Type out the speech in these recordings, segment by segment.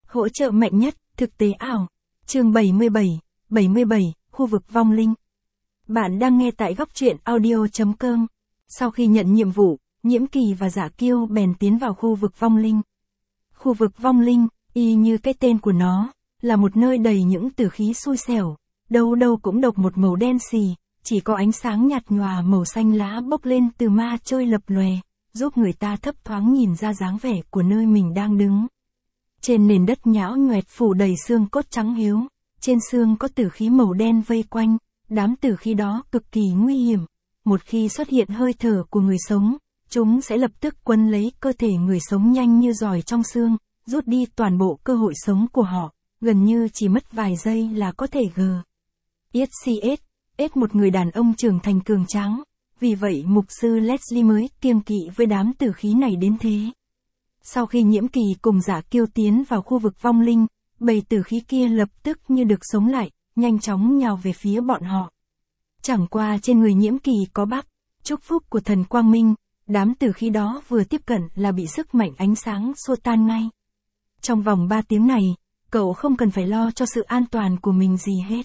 Hỗ trợ mạnh nhất, thực tế ảo. Chương 77, khu vực vong linh. Bạn đang nghe tại góc truyện audio.com. Sau khi nhận nhiệm vụ, Nhiễm Kỳ và Giả Kiêu bèn tiến vào khu vực vong linh. Khu vực vong linh, y như cái tên của nó, là một nơi đầy những tử khí xui xẻo, đâu đâu cũng độc một màu đen xì, chỉ có ánh sáng nhạt nhòa màu xanh lá bốc lên từ ma chơi lập lòe, giúp người ta thấp thoáng nhìn ra dáng vẻ của nơi mình đang đứng. Trên nền đất nhão nhoẹt phủ đầy xương cốt trắng hiếu, trên xương có tử khí màu đen vây quanh, đám tử khí đó cực kỳ nguy hiểm. Một khi xuất hiện hơi thở của người sống, chúng sẽ lập tức quấn lấy cơ thể người sống nhanh như giòi trong xương, rút đi toàn bộ cơ hội sống của họ, gần như chỉ mất vài giây là có thể giết một người đàn ông trưởng thành cường tráng. Vì vậy mục sư Leslie mới kiêng kỵ với đám tử khí này đến thế. Sau khi Nhiễm Kỳ cùng Giả Kiêu tiến vào khu vực vong linh, bầy tử khí kia lập tức như được sống lại, nhanh chóng nhào về phía bọn họ. Chẳng qua trên người Nhiễm Kỳ có bắp, chúc phúc của thần Quang Minh, đám tử khí đó vừa tiếp cận là bị sức mạnh ánh sáng xua tan ngay. Trong vòng 3 tiếng này, cậu không cần phải lo cho sự an toàn của mình gì hết.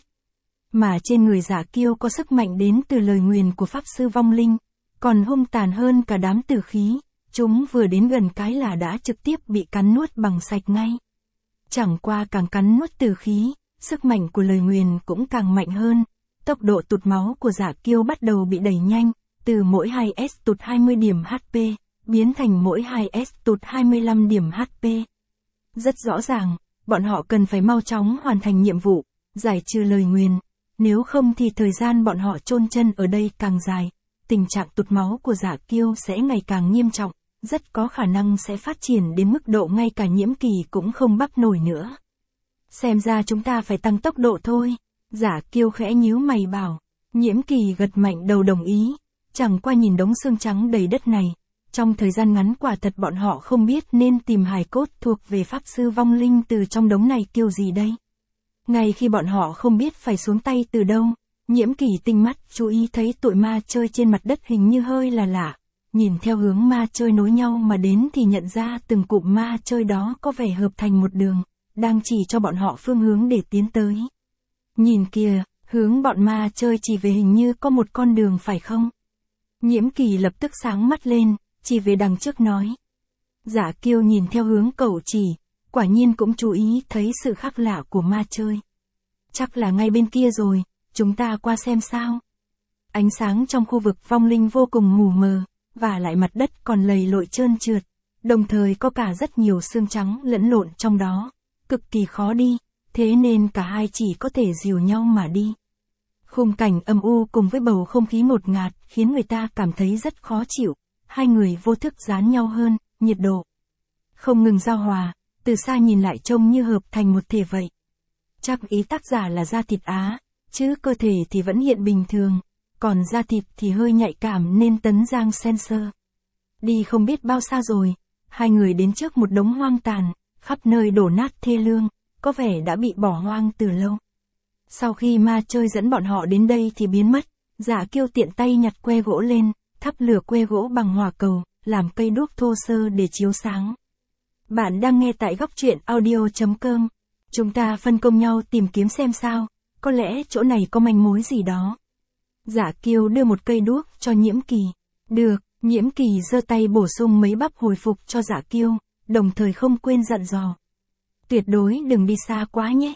Mà trên người Giả Kiêu có sức mạnh đến từ lời nguyền của Pháp Sư Vong Linh, còn hung tàn hơn cả đám tử khí, chúng vừa đến gần cái là đã trực tiếp bị cắn nuốt bằng sạch ngay. Chẳng qua càng cắn nuốt tử khí, sức mạnh của lời nguyền cũng càng mạnh hơn, tốc độ tụt máu của Giả Kiêu bắt đầu bị đẩy nhanh, từ mỗi 2S tụt 20 điểm HP, biến thành mỗi 2S tụt 25 điểm HP. Rất rõ ràng, bọn họ cần phải mau chóng hoàn thành nhiệm vụ, giải trừ lời nguyền. Nếu không thì thời gian bọn họ chôn chân ở đây càng dài, tình trạng tụt máu của Giả Kiêu sẽ ngày càng nghiêm trọng, rất có khả năng sẽ phát triển đến mức độ ngay cả Nhiễm Kỳ cũng không bắt nổi nữa. Xem ra chúng ta phải tăng tốc độ thôi, Giả Kiêu khẽ nhíu mày bảo. Nhiễm Kỳ gật mạnh đầu đồng ý, chẳng qua nhìn đống xương trắng đầy đất này, trong thời gian ngắn quả thật bọn họ không biết nên tìm hài cốt thuộc về Pháp Sư Vong Linh từ trong đống này kiểu gì đây. Ngay khi bọn họ không biết phải xuống tay từ đâu, Nhiễm Kỳ tinh mắt chú ý thấy tụi ma chơi trên mặt đất hình như hơi là lạ. Nhìn theo hướng ma chơi nối nhau mà đến thì nhận ra từng cụm ma chơi đó có vẻ hợp thành một đường, đang chỉ cho bọn họ phương hướng để tiến tới. Nhìn kìa, hướng bọn ma chơi chỉ về hình như có một con đường phải không? Nhiễm Kỳ lập tức sáng mắt lên, chỉ về đằng trước nói. Giả Kiêu nhìn theo hướng cậu chỉ, quả nhiên cũng chú ý thấy sự khác lạ của ma chơi. Chắc là ngay bên kia rồi, chúng ta qua xem sao. Ánh sáng trong khu vực vong linh vô cùng mù mờ, và lại mặt đất còn lầy lội trơn trượt, đồng thời có cả rất nhiều xương trắng lẫn lộn trong đó, cực kỳ khó đi, thế nên cả hai chỉ có thể dìu nhau mà đi. Khung cảnh âm u cùng với bầu không khí ngột ngạt khiến người ta cảm thấy rất khó chịu, hai người vô thức dán nhau hơn, nhiệt độ không ngừng giao hòa, từ xa nhìn lại trông như hợp thành một thể vậy. Chắc ý tác giả là da thịt Á, chứ cơ thể thì vẫn hiện bình thường, còn da thịt thì hơi nhạy cảm nên Tấn Giang censor. Đi không biết bao xa rồi, hai người đến trước một đống hoang tàn, khắp nơi đổ nát thê lương, có vẻ đã bị bỏ hoang từ lâu. Sau khi ma chơi dẫn bọn họ đến đây thì biến mất, Giả Kiêu tiện tay nhặt que gỗ lên, thắp lửa que gỗ bằng hỏa cầu, làm cây đuốc thô sơ để chiếu sáng. Bạn đang nghe tại góc truyện audio.com. Chúng ta phân công nhau tìm kiếm xem sao, có lẽ chỗ này có manh mối gì đó. Giả Kiêu đưa một cây đuốc cho Nhiễm Kỳ. Được, Nhiễm Kỳ giơ tay bổ sung mấy bắp hồi phục cho Giả Kiêu, đồng thời không quên dặn dò. Tuyệt đối đừng đi xa quá nhé.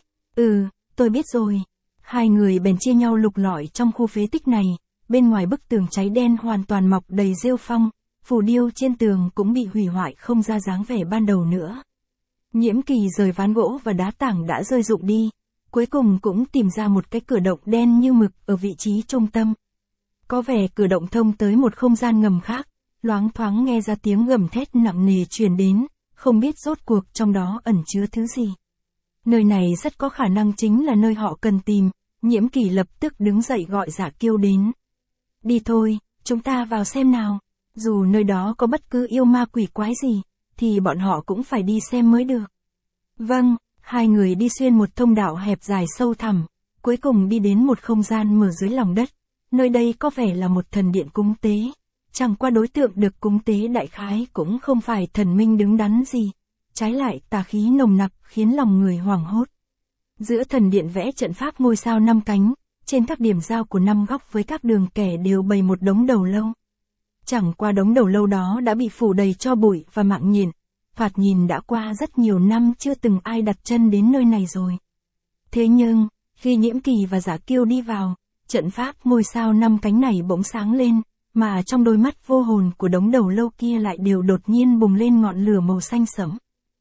Tôi biết rồi. Hai người bèn chia nhau lục lọi trong khu phế tích này, bên ngoài bức tường cháy đen hoàn toàn mọc đầy rêu phong, phù điêu trên tường cũng bị hủy hoại không ra dáng vẻ ban đầu nữa. Nhiễm Kỳ rời ván gỗ và đá tảng đã rơi rụng đi, cuối cùng cũng tìm ra một cái cửa động đen như mực ở vị trí trung tâm. Có vẻ cửa động thông tới một không gian ngầm khác, loáng thoáng nghe ra tiếng gầm thét nặng nề truyền đến, không biết rốt cuộc trong đó ẩn chứa thứ gì. Nơi này rất có khả năng chính là nơi họ cần tìm, Nhiễm Kỳ lập tức đứng dậy gọi Giả Kiêu đến. Đi thôi, chúng ta vào xem nào, dù nơi đó có bất cứ yêu ma quỷ quái gì, thì bọn họ cũng phải đi xem mới được. Vâng, hai người đi xuyên một thông đạo hẹp dài sâu thẳm, cuối cùng đi đến một không gian mở dưới lòng đất, nơi đây có vẻ là một thần điện cúng tế. Chẳng qua đối tượng được cúng tế đại khái cũng không phải thần minh đứng đắn gì, trái lại tà khí nồng nặc khiến lòng người hoảng hốt. Giữa thần điện vẽ trận pháp ngôi sao 5 cánh, trên các điểm giao của 5 góc với các đường kẻ đều bày một đống đầu lâu. Chẳng qua đống đầu lâu đó đã bị phủ đầy tro bụi và mạng nhện, thoạt nhìn đã qua rất nhiều năm chưa từng ai đặt chân đến nơi này rồi. Thế nhưng, khi Nhiễm Kỳ và Giả Kiêu đi vào, trận pháp ngôi sao 5 cánh này bỗng sáng lên, mà trong đôi mắt vô hồn của đống đầu lâu kia lại đều đột nhiên bùng lên ngọn lửa màu xanh sẫm.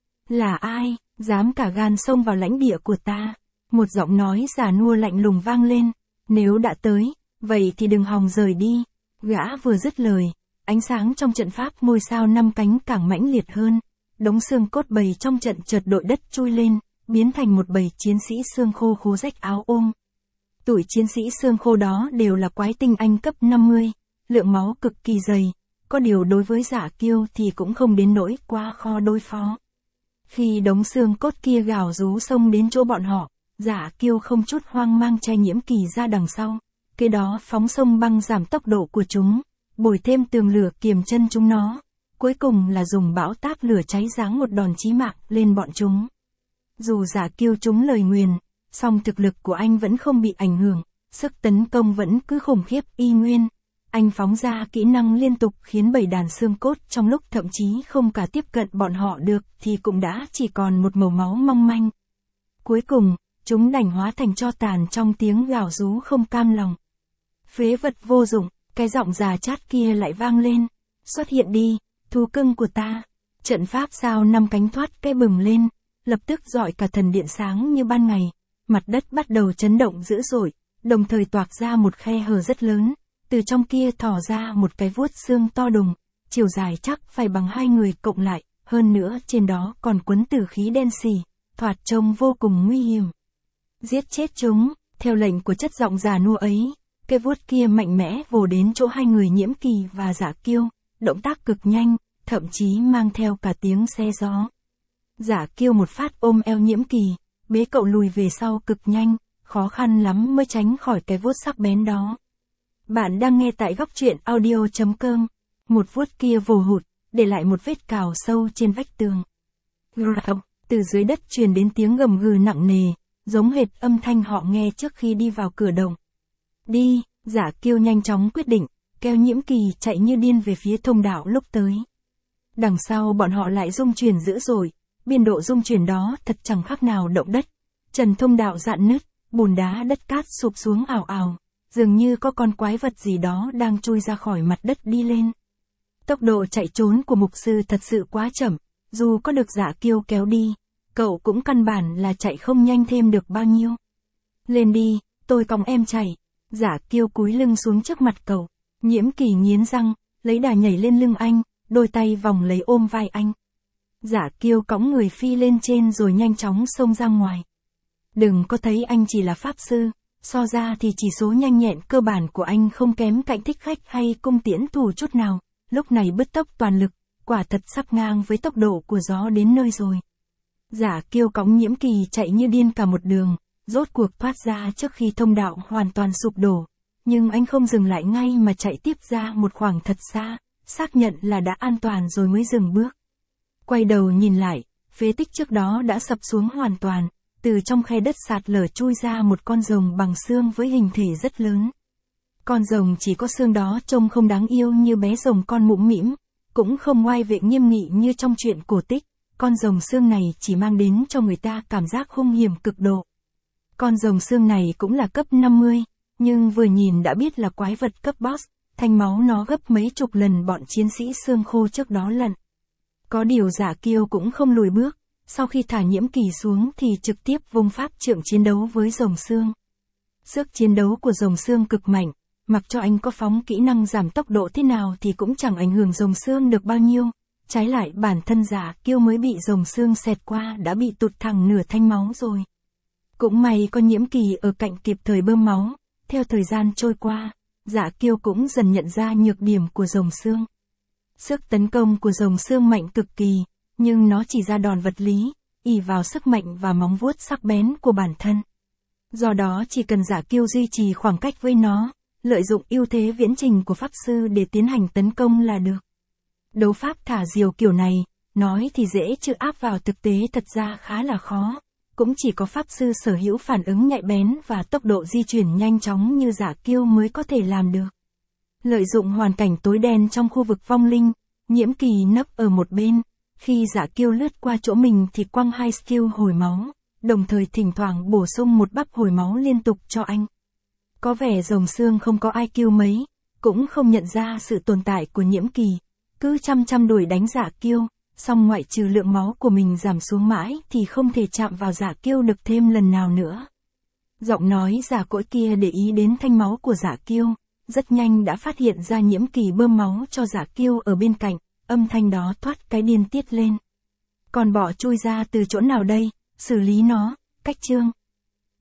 Là ai, dám cả gan xông vào lãnh địa của ta? Một giọng nói già nua lạnh lùng vang lên, nếu đã tới, vậy thì đừng hòng rời đi. Gã vừa dứt lời, ánh sáng trong trận pháp ngôi sao 5 cánh càng mãnh liệt hơn, đống xương cốt bầy trong trận chợt đội đất chui lên, biến thành một bầy chiến sĩ xương khô khố rách áo ôm. Tụi chiến sĩ xương khô đó đều là quái tinh anh cấp 50, lượng máu cực kỳ dày, có điều đối với Giả Kiêu thì cũng không đến nỗi quá khó đối phó. Khi đống xương cốt kia gào rú xông đến chỗ bọn họ, Giả Kiêu không chút hoang mang che Nhiễm Kỳ ra đằng sau, kế đó phóng sông băng giảm tốc độ của chúng, bồi thêm tường lửa kiềm chân chúng nó, cuối cùng là dùng bão táp lửa cháy giáng một đòn chí mạng lên bọn chúng. Dù Giả Kiêu trúng lời nguyền, song thực lực của anh vẫn không bị ảnh hưởng, sức tấn công vẫn cứ khủng khiếp y nguyên. Anh phóng ra kỹ năng liên tục khiến bầy đàn xương cốt trong lúc thậm chí không cả tiếp cận bọn họ được thì cũng đã chỉ còn một màu máu mong manh. Cuối cùng, chúng đành hóa thành tro tàn trong tiếng gào rú không cam lòng. Phế vật vô dụng, cái giọng già chát kia lại vang lên. Xuất hiện đi, thú cưng của ta. Trận pháp sao 5 cánh thoát cái bừng lên, lập tức rọi cả thần điện sáng như ban ngày. Mặt đất bắt đầu chấn động dữ dội, đồng thời toạc ra một khe hở rất lớn. Từ trong kia thò ra một cái vuốt xương to đùng, chiều dài chắc phải bằng 2 người cộng lại, hơn nữa trên đó còn quấn tử khí đen xì, thoạt trông vô cùng nguy hiểm. Giết chết chúng, theo lệnh của chất giọng già nua ấy, cái vuốt kia mạnh mẽ vồ đến chỗ 2 người Nhiễm Kỳ và Giả Kiêu, động tác cực nhanh, thậm chí mang theo cả tiếng xe gió. Giả Kiêu một phát ôm eo Nhiễm Kỳ, bế cậu lùi về sau cực nhanh, khó khăn lắm mới tránh khỏi cái vuốt sắc bén đó. Bạn đang nghe tại góc truyện audio.com. Một vuốt kia vồ hụt, để lại một vết cào sâu trên vách tường. Từ dưới đất truyền đến tiếng gầm gừ nặng nề, giống hệt âm thanh họ nghe trước khi đi vào cửa động. Đi, Giả Kiêu nhanh chóng quyết định, kéo Nhiễm Kỳ chạy như điên về phía thông đạo lúc tới. Đằng sau bọn họ lại rung chuyển dữ dội, biên độ rung chuyển đó thật chẳng khác nào động đất. Trần thông đạo rạn nứt, bùn đá đất cát sụp xuống ào ào. Dường như có con quái vật gì đó đang chui ra khỏi mặt đất đi lên. Tốc độ chạy trốn của mục sư thật sự quá chậm, dù có được Giả Kiêu kéo đi, cậu cũng căn bản là chạy không nhanh thêm được bao nhiêu. Lên đi, tôi cõng em chạy. Giả Kiêu cúi lưng xuống trước mặt cậu, Nhiễm Kỳ nghiến răng, lấy đà nhảy lên lưng anh, đôi tay vòng lấy ôm vai anh. Giả Kiêu cõng người phi lên trên rồi nhanh chóng xông ra ngoài. Đừng có thấy anh chỉ là pháp sư. So ra thì chỉ số nhanh nhẹn cơ bản của anh không kém cạnh thích khách hay cung tiễn thủ chút nào, lúc này bứt tốc toàn lực, quả thật sắp ngang với tốc độ của gió đến nơi rồi. Giả Kiêu cõng Nhiễm Kỳ chạy như điên cả một đường, rốt cuộc thoát ra trước khi thông đạo hoàn toàn sụp đổ, nhưng anh không dừng lại ngay mà chạy tiếp ra một khoảng thật xa, xác nhận là đã an toàn rồi mới dừng bước. Quay đầu nhìn lại, phế tích trước đó đã sập xuống hoàn toàn. Từ trong khe đất sạt lở chui ra một con rồng bằng xương với hình thể rất lớn. Con rồng chỉ có xương đó trông không đáng yêu như bé rồng con mũm mĩm, cũng không ngoai vệ nghiêm nghị như trong truyện cổ tích, con rồng xương này chỉ mang đến cho người ta cảm giác hung hiểm cực độ. Con rồng xương này cũng là cấp 50, nhưng vừa nhìn đã biết là quái vật cấp boss, thanh máu nó gấp mấy chục lần bọn chiến sĩ xương khô trước đó lận. Có điều Giả Kiêu cũng không lùi bước. Sau khi thả Nhiễm Kỳ xuống thì trực tiếp vung pháp trượng chiến đấu với rồng xương. Sức chiến đấu của rồng xương cực mạnh, mặc cho anh có phóng kỹ năng giảm tốc độ thế nào thì cũng chẳng ảnh hưởng rồng xương được bao nhiêu. Trái lại bản thân Giả Kiêu mới bị rồng xương xẹt qua đã bị tụt thẳng nửa thanh máu rồi. Cũng may có Nhiễm Kỳ ở cạnh kịp thời bơm máu. Theo thời gian trôi qua, Giả Kiêu cũng dần nhận ra nhược điểm của rồng xương. Sức tấn công của rồng xương mạnh cực kỳ. Nhưng nó chỉ ra đòn vật lý, ỷ vào sức mạnh và móng vuốt sắc bén của bản thân. Do đó chỉ cần Giả Kiêu duy trì khoảng cách với nó, lợi dụng ưu thế viễn trình của pháp sư để tiến hành tấn công là được. Đấu pháp thả diều kiểu này, Nói thì dễ chứ áp vào thực tế thật ra khá là khó. Cũng chỉ có pháp sư sở hữu phản ứng nhạy bén và tốc độ di chuyển nhanh chóng như Giả Kiêu mới có thể làm được. Lợi dụng hoàn cảnh tối đen trong khu vực vong linh, Nhiễm Kỳ nấp ở một bên. Khi Giả Kiêu lướt qua chỗ mình thì quăng 2 skill hồi máu, đồng thời thỉnh thoảng bổ sung một bắp hồi máu liên tục cho anh. Có vẻ rồng xương không có IQ mấy, cũng không nhận ra sự tồn tại của Nhiễm Kỳ, cứ chăm đuổi đánh Giả Kiêu, song ngoại trừ lượng máu của mình giảm xuống mãi thì không thể chạm vào Giả Kiêu được thêm lần nào nữa. Giọng nói giả cỗi kia để ý đến thanh máu của Giả Kiêu, rất nhanh đã phát hiện ra Nhiễm Kỳ bơm máu cho Giả Kiêu ở bên cạnh, âm thanh đó thoát cái điên tiết lên. Còn bỏ chui ra từ chỗ nào đây, xử lý nó, cách chương.